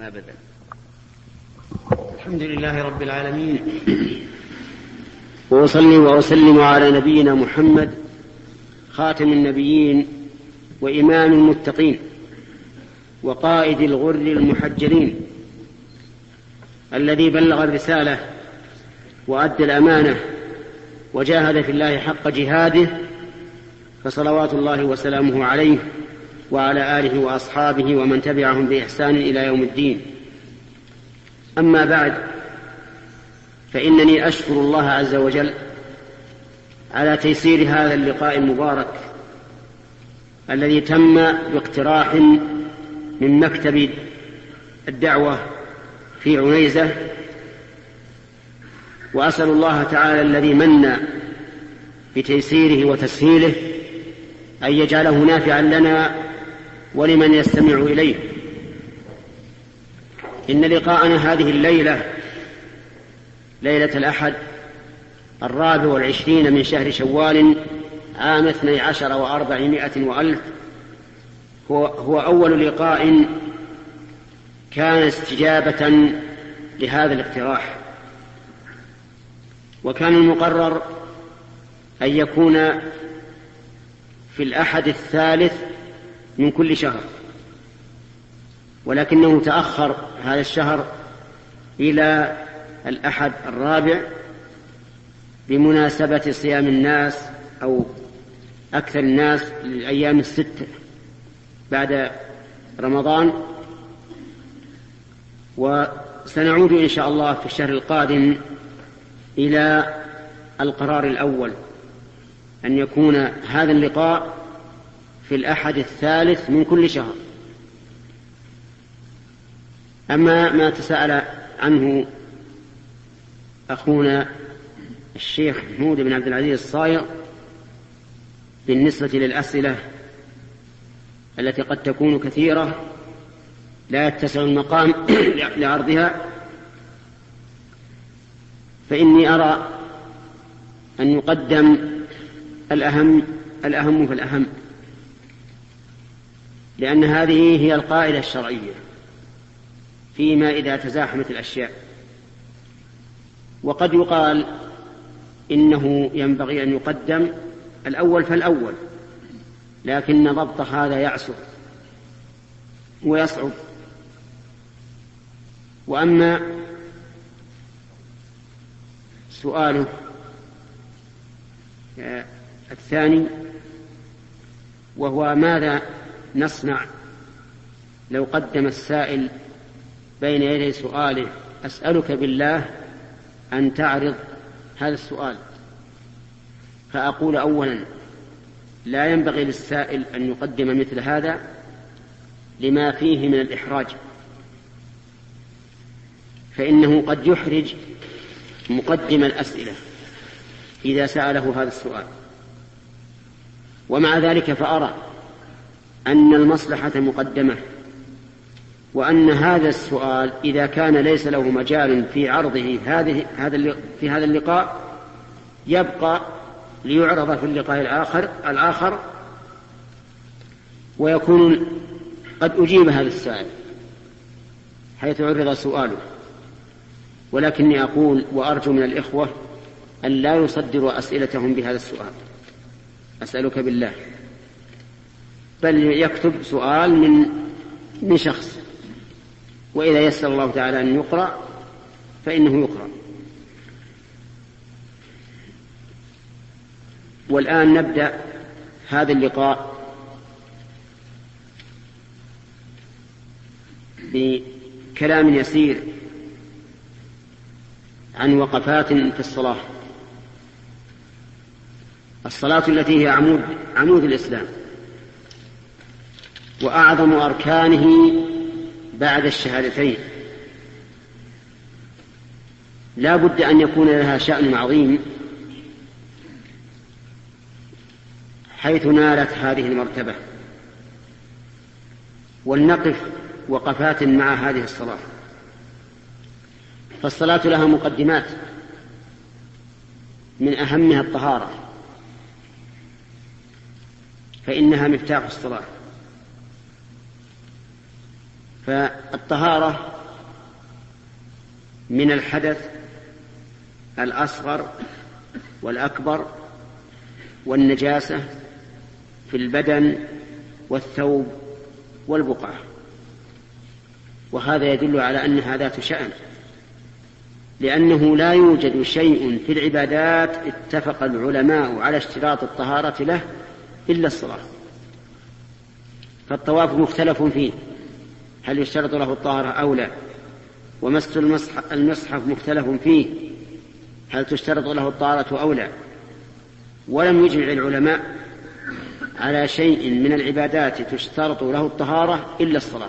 أبدا. الحمد لله رب العالمين، وأصلي وأسلم على نبينا محمد خاتم النبيين وإمام المتقين وقائد الغر المحجلين، الذي بلغ الرسالة وأدى الأمانة وجاهد في الله حق جهاده، فصلوات الله وسلامه عليه وعلى آله وأصحابه ومن تبعهم بإحسان إلى يوم الدين. أما بعد، فإنني أشكر الله عز وجل على تيسير هذا اللقاء المبارك الذي تم باقتراح من مكتب الدعوة في عنيزة، وأسأل الله تعالى الذي من بتيسيره وتسهيله أن يجعله نافعا لنا ولمن يستمع إليه. إن لقاءنا هذه الليلة، ليلة الأحد 24 من شهر شوال عام 12 و400 وألف، هو أول لقاء كان استجابة لهذا الاقتراح، وكان المقرر أن يكون في الأحد الثالث من كل شهر، ولكنه تأخر هذا الشهر إلى الأحد الرابع بمناسبة صيام الناس أو أكثر الناس للأيام الستة بعد رمضان. وسنعود إن شاء الله في الشهر القادم إلى القرار الأول، أن يكون هذا اللقاء في الأحد الثالث من كل شهر. أما ما تساءل عنه أخونا الشيخ محمود بن عبد العزيز الصايغ بالنسبة للأسئلة التي قد تكون كثيرة لا يتسع المقام لعرضها، فإني أرى أن يقدم الأهم فالأهم، لأن هذه هي القاعدة الشرعية فيما إذا تزاحمت الأشياء. وقد يقال إنه ينبغي أن يقدم الأول فالأول، لكن ضبط هذا يعسر ويصعب. وأما سؤاله الثاني، وهو ماذا نصنع لو قدم السائل بين يدي سؤاله: أسألك بالله أن تعرض هذا السؤال. فأقول أولا: لا ينبغي للسائل أن يقدم مثل هذا لما فيه من الإحراج، فإنه قد يحرج مقدم الأسئلة إذا سأله هذا السؤال. ومع ذلك فأرى أن المصلحة مقدمة، وأن هذا السؤال إذا كان ليس له مجال في عرضه في هذا اللقاء يبقى ليعرض في اللقاء الآخر ويكون قد أجيب هذا السائل حيث عرض سؤاله. ولكني أقول وأرجو من الإخوة أن لا يصدروا أسئلتهم بهذا السؤال: أسألك بالله، بل يكتب سؤال من شخص، وإذا يسر الله تعالى أن يقرأ فإنه يقرأ. والآن نبدأ هذا اللقاء بكلام يسير عن وقفات في الصلاة. الصلاة التي هي عمود الإسلام وأعظم أركانه بعد الشهادتين، لا بد أن يكون لها شأن عظيم حيث نالت هذه المرتبة. ولنقف وقفات مع هذه الصلاة، فالصلاة لها مقدمات، من أهمها الطهارة، فإنها مفتاح الصلاة. فالطهارة من الحدث الأصغر والأكبر والنجاسة في البدن والثوب والبقعة، وهذا يدل على أنها ذات شأن، لأنه لا يوجد شيء في العبادات اتفق العلماء على اشتراط الطهارة له إلا الصلاة. فالطواف مختلف فيه هل يشترط له الطهارة أو لا، ومس المصحف مختلف فيه هل تشترط له الطهارة أو لا، ولم يجمع العلماء على شيء من العبادات تشترط له الطهارة إلا الصلاة،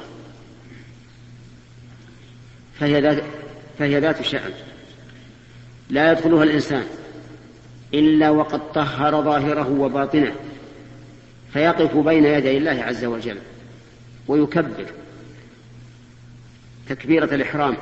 فهي ذات شأن لا يدخلها الإنسان إلا وقد طهر ظاهره وباطنه، فيقف بين يدي الله عز وجل ويكبر تكبيرة الإحرام،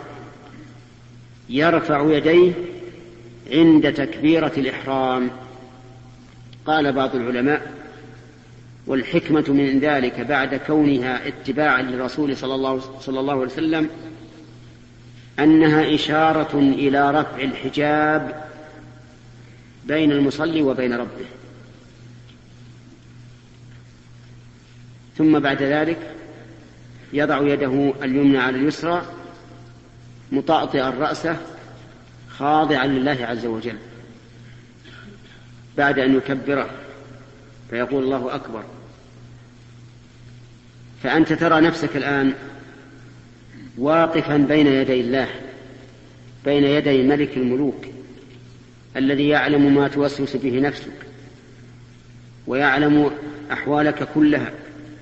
يرفع يديه عند تكبيرة الإحرام. قال بعض العلماء: والحكمة من ذلك بعد كونها اتباعا للرسول صلى الله عليه وسلم أنها إشارة إلى رفع الحجاب بين المصلي وبين ربه. ثم بعد ذلك يضع يده اليمنى على اليسرى مطأطئا رأسه خاضعا لله عز وجل بعد أن يكبره فيقول: الله أكبر. فأنت ترى نفسك الآن واقفا بين يدي الله، بين يدي ملك الملوك الذي يعلم ما توسوس به نفسك ويعلم أحوالك كلها.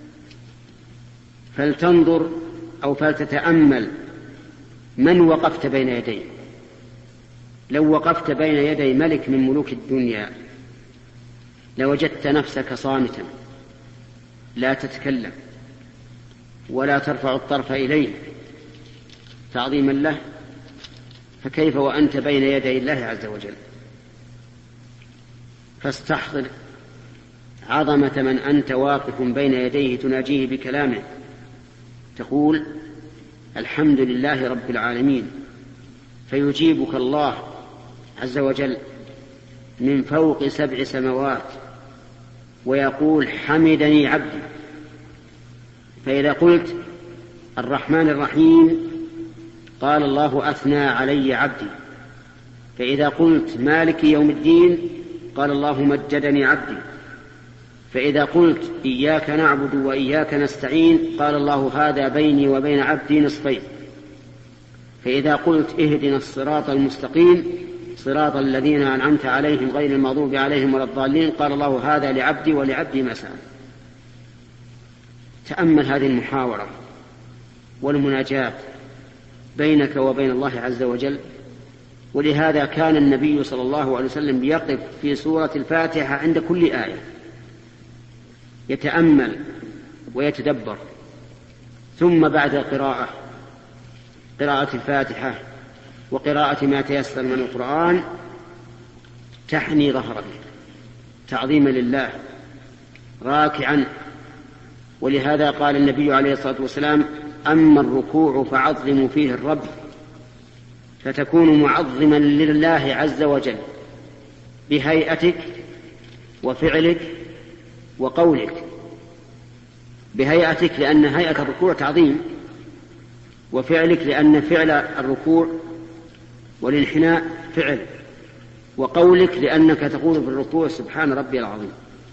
فلتنظر أو فلتتأمل من وقفت بين يديه. لو وقفت بين يدي ملك من ملوك الدنيا لوجدت نفسك صامتا لا تتكلم ولا ترفع الطرف إليه تعظيما له، فكيف وأنت بين يدي الله عز وجل؟ فاستحضر عظمة من أنت واقف بين يديه تناجيه بكلامه، تقول: الحمد لله رب العالمين، فيجيبك الله عز وجل من فوق 7 سماوات ويقول: حمدني عبدي. فإذا قلت الرحمن الرحيم قال الله: أثنى علي عبدي. فإذا قلت مالك يوم الدين قال الله: مجدني عبدي. فإذا قلت إياك نعبد وإياك نستعين قال الله: هذا بيني وبين عبدي نصفين. فإذا قلت اهدنا الصراط المستقيم صراط الذين أنعمت عليهم غير المغضوب عليهم ولا الضالين قال الله: هذا لعبدي ولعبدي ما سأل. تأمل هذه المحاورة والمناجاة بينك وبين الله عز وجل. ولهذا كان النبي صلى الله عليه وسلم يقف في سورة الفاتحة عند كل آية يتأمل ويتدبر، ثم بعد قراءة الفاتحة وقراءة ما تيسر من القرآن تحني ظهرك تعظيما لله راكعا. ولهذا قال النبي عليه الصلاة والسلام: أما الركوع فعظموا فيه الرب، فتكون معظما لله عز وجل بهيئتك وفعلك وقولك. بهيئتك لأن هيئة الركوع تعظيم، وفعلك لأن فعل الركوع والانحناء فعل، وقولك لأنك تقول في الركوع: سبحان ربي العظيم.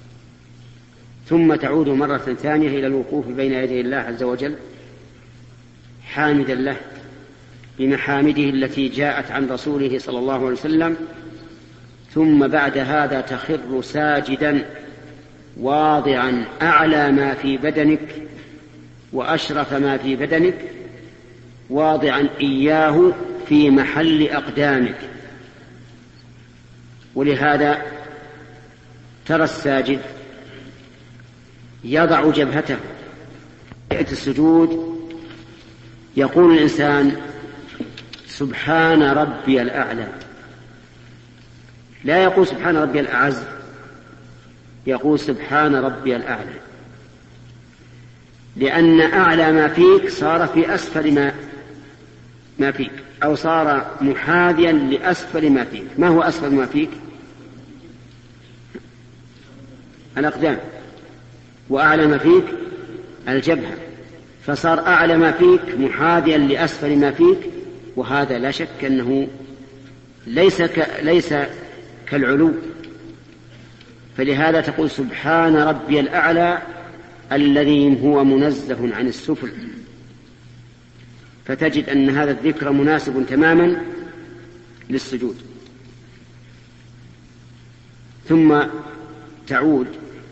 ثم تعود مرة ثانية إلى الوقوف بين يدي الله عز وجل حامدا له بمحامده التي جاءت عن رسوله صلى الله عليه وسلم. ثم بعد هذا تخر ساجدا واضعا أعلى ما في بدنك وأشرف ما في بدنك، واضعا إياه في محل أقدامك. ولهذا ترى الساجد يضع جبهته في السجود، يقول الإنسان: سبحان ربي الأعلى. لا يقول سبحان ربي الأعز، يقول سبحان ربي الأعلى. لأن أعلى ما فيك صار في أسفل ما فيك، أو صار محاذيا لأسفل ما فيك. ما هو أسفل ما فيك؟ الأقدام. وأعلى ما فيك الجبهة، فصار أعلى ما فيك محاذيا لأسفل ما فيك، وهذا لا شك أنه ليس كالعلو. فلهذا تقول سبحان ربي الأعلى الذي هو منزه عن السفل. فتجد أن هذا الذكر مناسب تماما للسجود. ثم تعود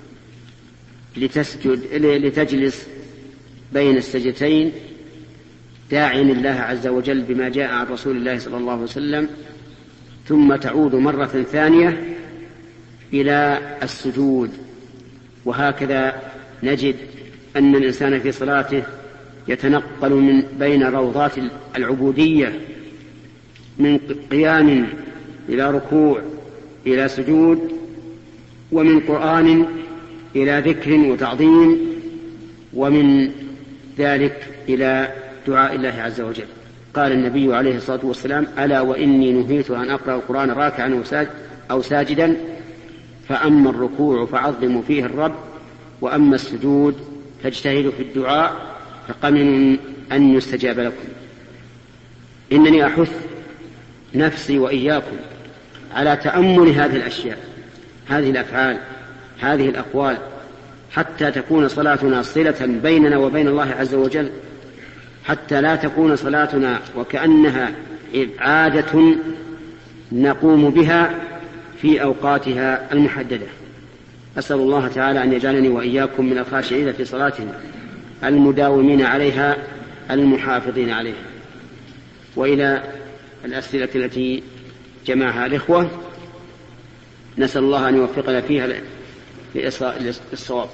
لتجلس بين السجدتين داعيا الله عز وجل بما جاء عن رسول الله صلى الله عليه وسلم، ثم تعود مرة ثانية إلى السجود. وهكذا نجد أن الإنسان في صلاته يتنقل من بين روضات العبودية، من قيام إلى ركوع إلى سجود، ومن قرآن إلى ذكر وتعظيم، ومن ذلك إلى دعاء الله عز وجل. قال النبي عليه الصلاة والسلام: ألا وإني نهيت أن أقرأ القرآن راكعا أو ساجدا، فأما الركوع فعظموا فيه الرب، وأما السجود فاجتهدوا في الدعاء فقمن أن يستجاب لكم. إنني أحث نفسي وإياكم على تأمل هذه الأشياء، هذه الأفعال، هذه الأقوال، حتى تكون صلاتنا صلة بيننا وبين الله عز وجل، حتى لا تكون صلاتنا وكأنها عادة نقوم بها في أوقاتها المحددة. أسأل الله تعالى أن يجعلني وإياكم من الخاشعين في صلاتهم المداومين عليها المحافظين عليها. وإلى الأسئلة التي جمعها الإخوة، نسأل الله أن يوفقنا فيها للصواب.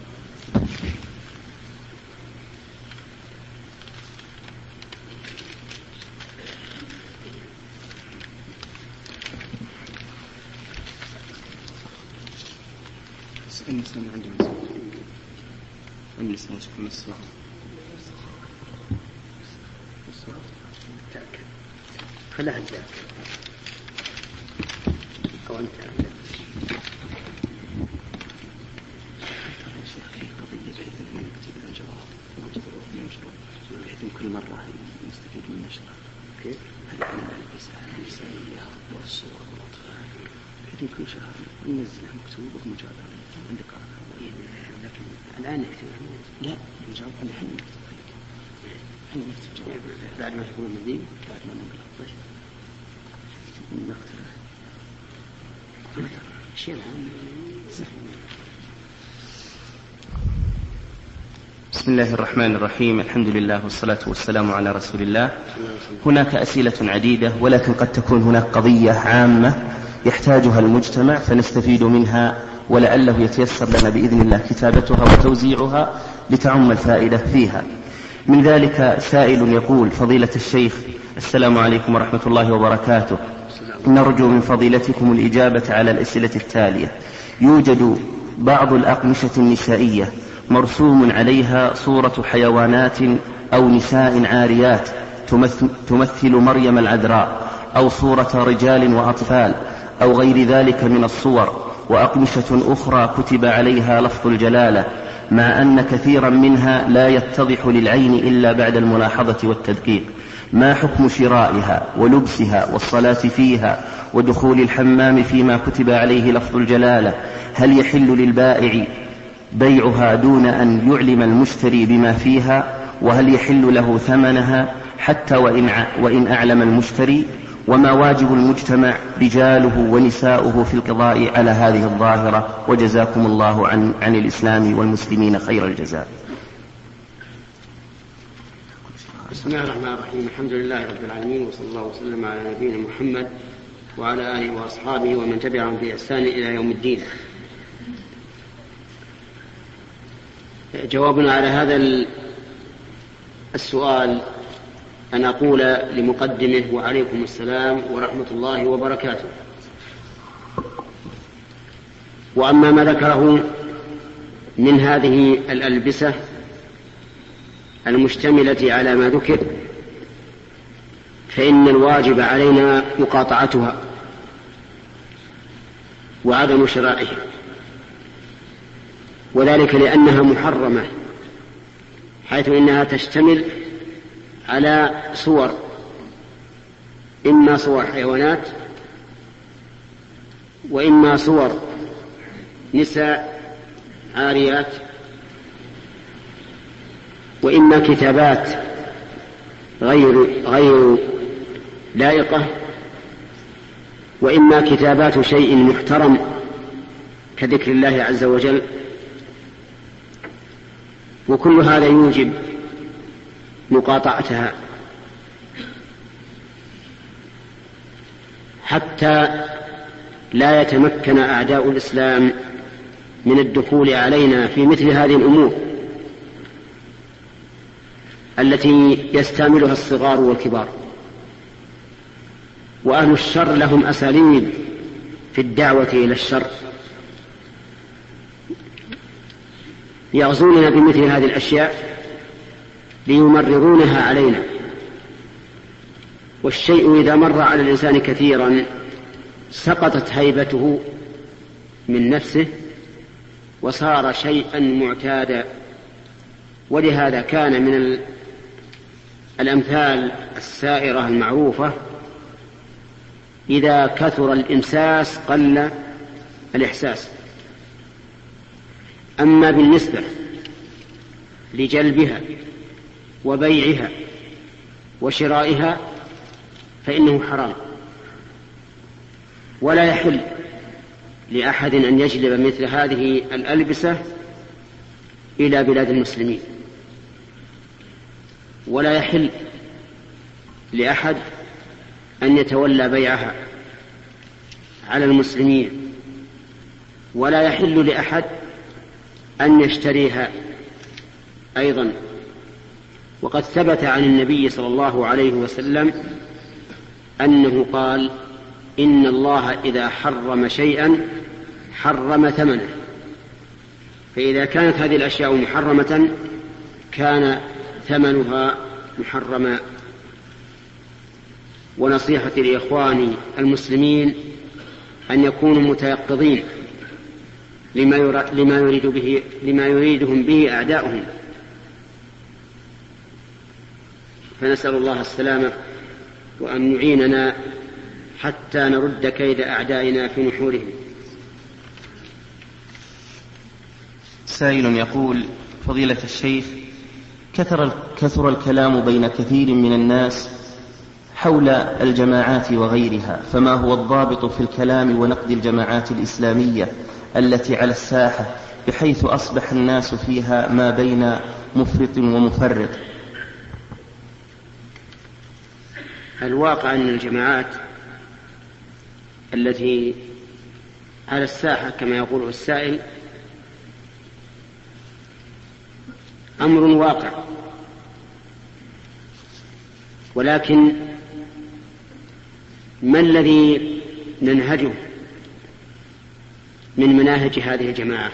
خلها الجاك أو أنت كل مرة نستفيد من نشرة كيف؟ هل احنا نلبس الإنسانية والصور والأطفال كذلك كل شهر ننزلها مكتوبة ومجرد عندك لكن الآن نكتب لا نجاوب عن الحين نكتب بعد ما تكون المدينة بعد ما ننقل الطيب نقتل شيء بسم الله الرحمن الرحيم. الحمد لله والصلاة والسلام على رسول الله. هناك أسئلة عديدة، ولكن قد تكون هناك قضية عامة يحتاجها المجتمع فنستفيد منها، ولعله يتيسر لنا بإذن الله كتابتها وتوزيعها لتعم الفائدة فيها. من ذلك سائل يقول: فضيلة الشيخ، السلام عليكم ورحمة الله وبركاته، نرجو من فضيلتكم الإجابة على الأسئلة التالية. يوجد بعض الأقمشة النسائية مرسوم عليها صورة حيوانات أو نساء عاريات تمثل مريم العذراء، أو صورة رجال وأطفال، أو غير ذلك من الصور، وأقمشة أخرى كتب عليها لفظ الجلالة، مع أن كثيرا منها لا يتضح للعين إلا بعد الملاحظة والتدقيق. ما حكم شرائها ولبسها والصلاة فيها ودخول الحمام فيما كتب عليه لفظ الجلالة؟ هل يحل للبائع بيعها دون أن يعلم المشتري بما فيها؟ وهل يحل له ثمنها حتى وإن أعلم المشتري؟ وما واجب المجتمع رجاله ونساؤه في القضاء على هذه الظاهرة؟ وجزاكم الله عن الإسلام والمسلمين خير الجزاء. بسم الله الرحمن الرحيم. الحمد لله رب العالمين، وصلى الله وسلم على نبينا محمد وعلى آله وأصحابه ومن تبعهم بإحسان إلى يوم الدين. جوابنا على هذا السؤال أن أقول لمقدمه: وعليكم السلام ورحمة الله وبركاته. وأما ما ذكره من هذه الألبسة المشتملة على ما ذكر فإن الواجب علينا مقاطعتها وعدم شرائها، وذلك لأنها محرمة، حيث إنها تشتمل على صور، إما صور حيوانات وإما صور نساء عاريات، وإما كتابات غير لائقة، وإما كتابات شيء محترم كذكر الله عز وجل. وكل هذا يوجب مقاطعتها حتى لا يتمكن أعداء الإسلام من الدخول علينا في مثل هذه الأمور التي يستعملها الصغار والكبار. وأهل الشر لهم أساليب في الدعوة إلى الشر، يغزوننا بمثل هذه الأشياء ليمررونها علينا. والشيء إذا مر على الإنسان كثيرا سقطت هيبته من نفسه وصار شيئا معتادا. ولهذا كان من الأمثال السائرة المعروفة: إذا كثر الإمساس قل الإحساس. أما بالنسبة لجلبها وبيعها وشرائها فإنه حرام، ولا يحل لأحد أن يجلب مثل هذه الألبسة إلى بلاد المسلمين، ولا يحل لأحد أن يتولى بيعها على المسلمين، ولا يحل لأحد أن يشتريها أيضا. وقد ثبت عن النبي صلى الله عليه وسلم أنه قال: إن الله إذا حرم شيئا حرم ثمنه. فإذا كانت هذه الأشياء محرمة كان ثمنها محرما. ونصيحتي لإخواني المسلمين أن يكونوا متيقظين لما يريدهم به أعداؤهم، فنسأل الله السلامة وأن يعيننا حتى نرد كيد أعدائنا في نحورهم. سائل يقول: فضيلة الشيخ، كثر الكلام بين كثير من الناس حول الجماعات وغيرها، فما هو الضابط في الكلام ونقد الجماعات الإسلامية التي على الساحة بحيث أصبح الناس فيها ما بين مفرط ومفرط؟ الواقع أن الجماعات التي على الساحة كما يقول السائل أمر واقع، ولكن ما الذي ننهجه من مناهج هذه الجماعات؟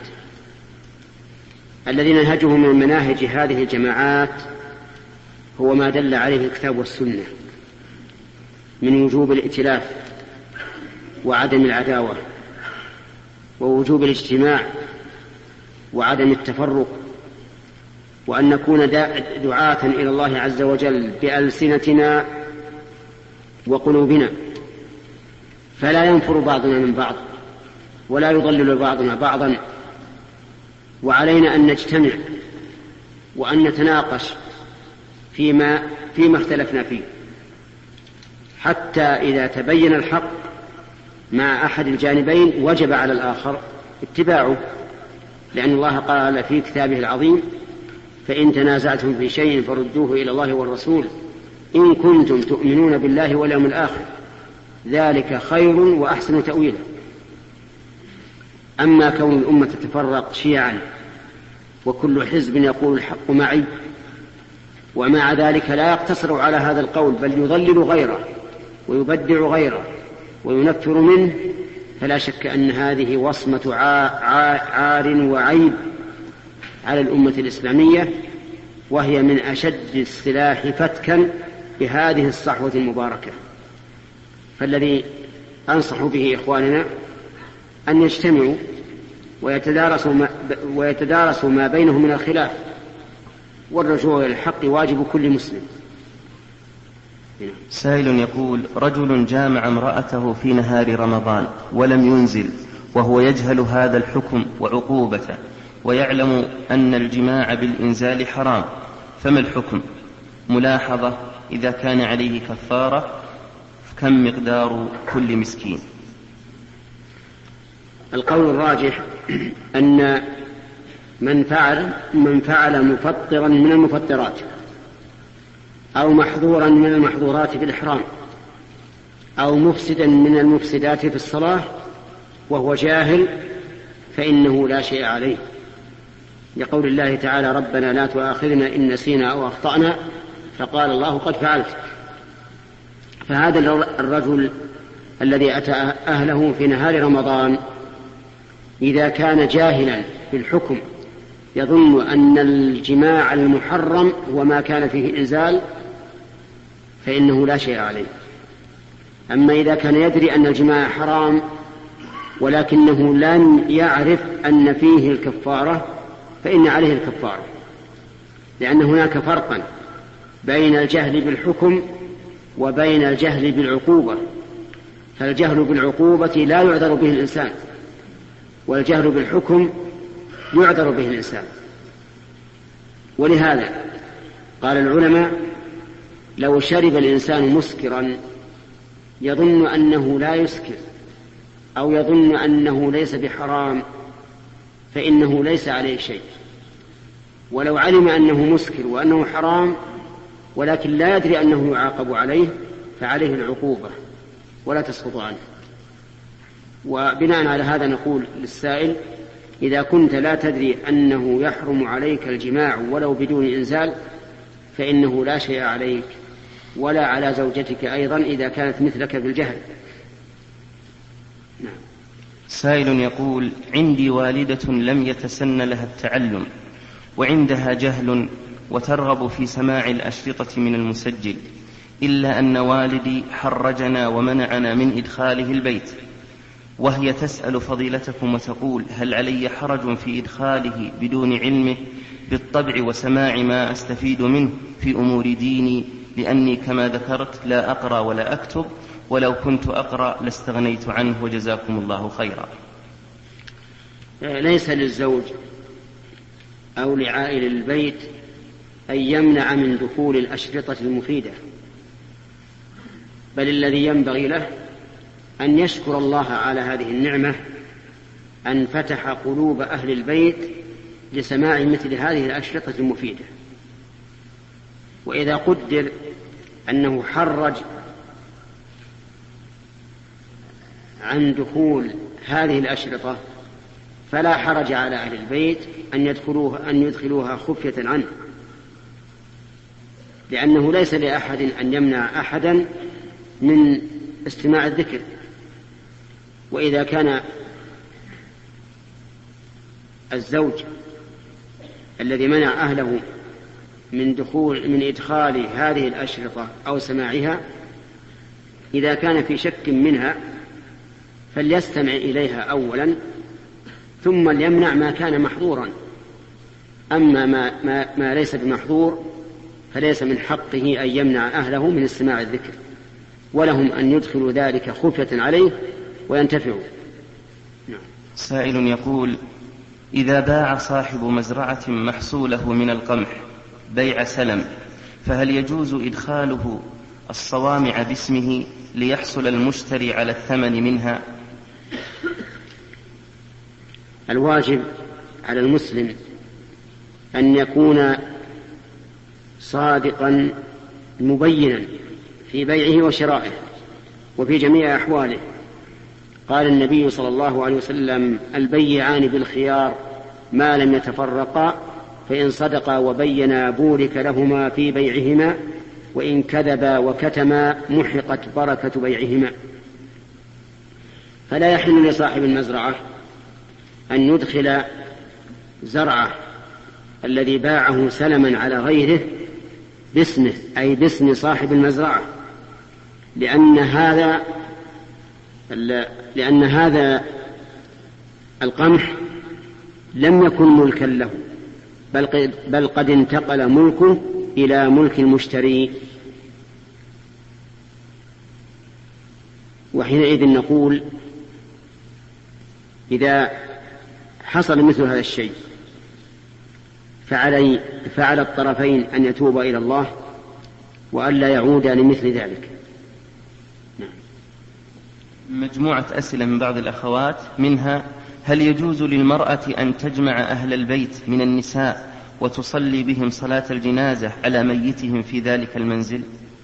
الذي ننهجه من مناهج هذه الجماعات هو ما دل عليه الكتاب والسنة من وجوب الائتلاف وعدم العداوة، ووجوب الاجتماع وعدم التفرق، وأن نكون دعاة إلى الله عز وجل بألسنتنا وقلوبنا، فلا ينفر بعضنا من بعض ولا يضلل بعضنا بعضا. وعلينا أن نجتمع وأن نتناقش فيما اختلفنا فيه، حتى إذا تبين الحق مع أحد الجانبين وجب على الآخر اتباعه، لأن الله قال في كتابه العظيم: فإن تنازعتم في شيء فردوه إلى الله والرسول إن كنتم تؤمنون بالله واليوم الآخر ذلك خير وأحسن تأويلا. أما كون الأمة تتفرق شيعا وكل حزب يقول الحق معي، ومع ذلك لا يقتصر على هذا القول بل يضلل غيره ويبدع غيره وينفر منه، فلا شك أن هذه وصمة عار وعيب على الأمة الإسلامية، وهي من أشد السلاح فتكا بهذه الصحوة المباركة. فالذي أنصح به إخواننا أن يجتمعوا ويتدارسوا ما بينهم من الخلاف، والرجوع إلى الحق واجب كل مسلم. سائل يقول: رجل جامع امرأته في نهار رمضان ولم ينزل، وهو يجهل هذا الحكم وعقوبته، ويعلم أن الجماع بالإنزال حرام، فما الحكم؟ ملاحظة: إذا كان عليه كفارة كم مقدار كل مسكين؟ القول الراجح أن من فعل مفطرا من المفطرات أو محظورا من المحظورات بالإحرام أو مفسدا من المفسدات في الصلاة وهو جاهل فإنه لا شيء عليه، لقول الله تعالى: ربنا لا تؤاخذنا إن نسينا أو أخطأنا، فقال الله: قد فعلت. فهذا الرجل الذي أتى أهله في نهار رمضان إذا كان جاهلا بالحكم يظن أن الجماع المحرم هو ما كان فيه إنزال فإنه لا شيء عليه. أما إذا كان يدري أن الجماع حرام ولكنه لم يعرف أن فيه الكفارة فإن عليه الكفارة، لأن هناك فرقا بين الجهل بالحكم وبين الجهل بالعقوبة. فالجهل بالعقوبة لا يعذر به الإنسان، والجهل بالحكم يعذر به الإنسان. ولهذا قال العلماء: لو شرب الإنسان مسكرا يظن أنه لا يسكر أو يظن أنه ليس بحرام فإنه ليس عليه شيء، ولو علم أنه مسكر وأنه حرام ولكن لا يدري أنه يعاقب عليه فعليه العقوبة ولا تسقط عنه. وبناء على هذا نقول للسائل: إذا كنت لا تدري أنه يحرم عليك الجماع ولو بدون إنزال فإنه لا شيء عليك ولا على زوجتك أيضا إذا كانت مثلك بالجهل. نعم. سائل يقول: عندي والدة لم يتسن لها التعلم وعندها جهل وترغب في سماع الأشرطة من المسجل، إلا أن والدي حرجنا ومنعنا من إدخاله البيت، وهي تسأل فضيلتكم وتقول: هل علي حرج في إدخاله بدون علمه بالطبع وسماع ما أستفيد منه في أمور ديني، لأني كما ذكرت لا أقرأ ولا أكتب، ولو كنت أقرأ لاستغنيت عنه وجزاكم الله خيرا. ليس للزوج أو لعائل البيت أن يمنع من دخول الأشرطة المفيدة، بل الذي ينبغي له أن يشكر الله على هذه النعمة أن فتح قلوب أهل البيت لسماع مثل هذه الأشرطة المفيدة. وإذا قدر أنه حرج عن دخول هذه الأشرطة فلا حرج على أهل البيت أن يدخلوها خفية عنه، لأنه ليس لأحد أن يمنع أحدا من استماع الذكر. وإذا كان الزوج الذي منع أهله من إدخال هذه الأشرطة أو سماعها إذا كان في شك منها فليستمع إليها أولا ثم ليمنع ما كان محظورا. أما ما ليس بمحظور فليس من حقه أن يمنع أهله من استماع الذكر، ولهم أن يدخلوا ذلك خفية عليه وينتفعوا. سائل يقول: إذا باع صاحب مزرعة محصوله من القمح بيع سلم، فهل يجوز إدخاله الصوامع باسمه ليحصل المشتري على الثمن منها؟ الواجب على المسلم أن يكون صادقا مبينا في بيعه وشرائه وفي جميع أحواله. قال النبي صلى الله عليه وسلم: البيعان بالخيار ما لم يتفرقا، فإن صدقا وبينا بورك لهما في بيعهما، وإن كذبا وكتما محقت بركة بيعهما. فلا يحل لصاحب المزرعة أن يدخل زرعه الذي باعه سلما على غيره باسمه، أي باسم صاحب المزرعة، لأن هذا القمح لم يكن ملكا له، بل قد انتقل ملكه إلى ملك المشتري. وحينئذ نقول إذا حصل مثل هذا الشيء فعلى الطرفين أن يتوب إلى الله وألا يعود لمثل ذلك. مجموعة أسئلة من بعض الأخوات، منها: هل يجوز للمرأة أن تجمع أهل البيت من النساء وتصلي بهم صلاة الجنازة على ميتهم في ذلك المنزل؟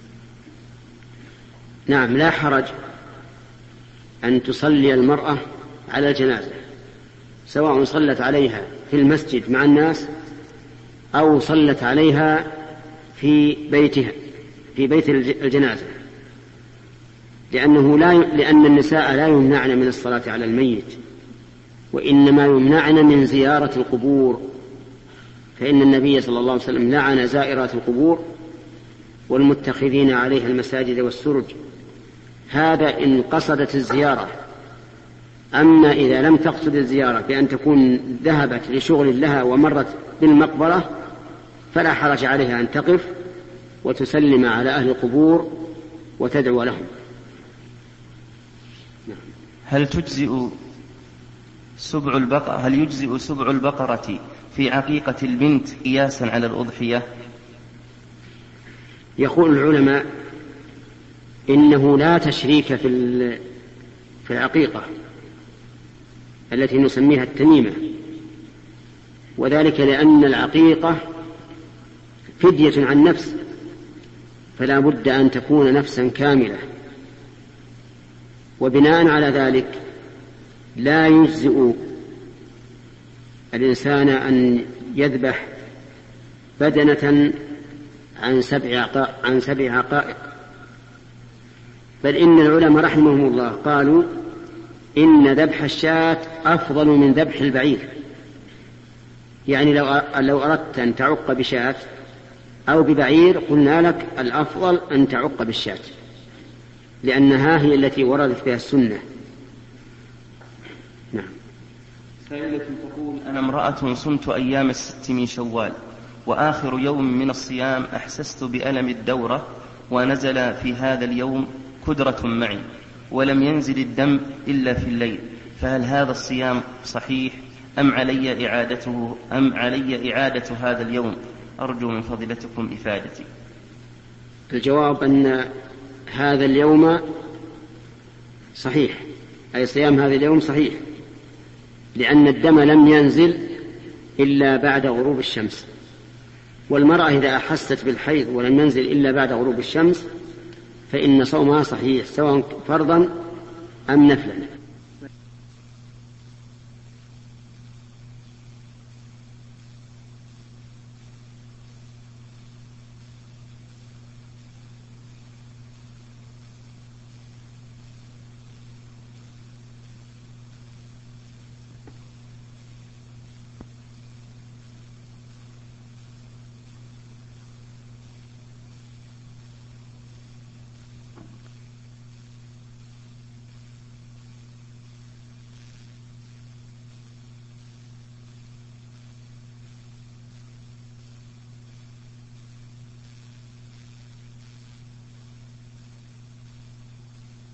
نعم، لا حرج أن تصلي المرأة على الجنازة، سواء صلت عليها في المسجد مع الناس أو صلت عليها في بيتها في بيت الجنازة، لأن النساء لا يمنعن من الصلاة على الميت، وإنما يمنعن من زيارة القبور، فإن النبي صلى الله عليه وسلم لعن زائرات القبور والمتخذين عليها المساجد والسرج. هذا إن قصدت الزيارة. أما إذا لم تقصد الزيارة بأن تكون ذهبت لشغل لها ومرت بالمقبرة فلا حرج عليها أن تقف وتسلم على أهل القبور وتدعو لهم. هل يجزئ سبع البقرة في عقيقة البنت قياسا على الأضحية؟ يقول العلماء إنه لا تشريك في العقيقة التي نسميها التميمة، وذلك لأن العقيقة فدية عن نفس، فلا بد أن تكون نفسا كاملة، وبناء على ذلك لا يجزئ الإنسان أن يذبح بدنة عن سبع عقائق، بل إن العلماء رحمهم الله قالوا إن ذبح الشاة أفضل من ذبح البعير. يعني لو أردت أن تعق بشاة أو ببعير قلنا لك الأفضل أن تعق بالشاة، لأنها هي التي وردت بها السنة. نعم. سائلة تقول: أنا امرأة صمت أيام 6 من شوال، وآخر يوم من الصيام أحسست بألم الدورة، ونزل في هذا اليوم كدرة معي، ولم ينزل الدم إلا في الليل، فهل هذا الصيام صحيح أم علي إعادة هذا اليوم؟ أرجو من فضيلتكم إفادتي. الجواب أن هذا اليوم صحيح، أي صيام هذا اليوم صحيح، لأن الدم لم ينزل إلا بعد غروب الشمس، والمرأة إذا أحست بالحيض ولم ينزل إلا بعد غروب الشمس فإن صومها صحيح، سواء فرضا أم نفلا.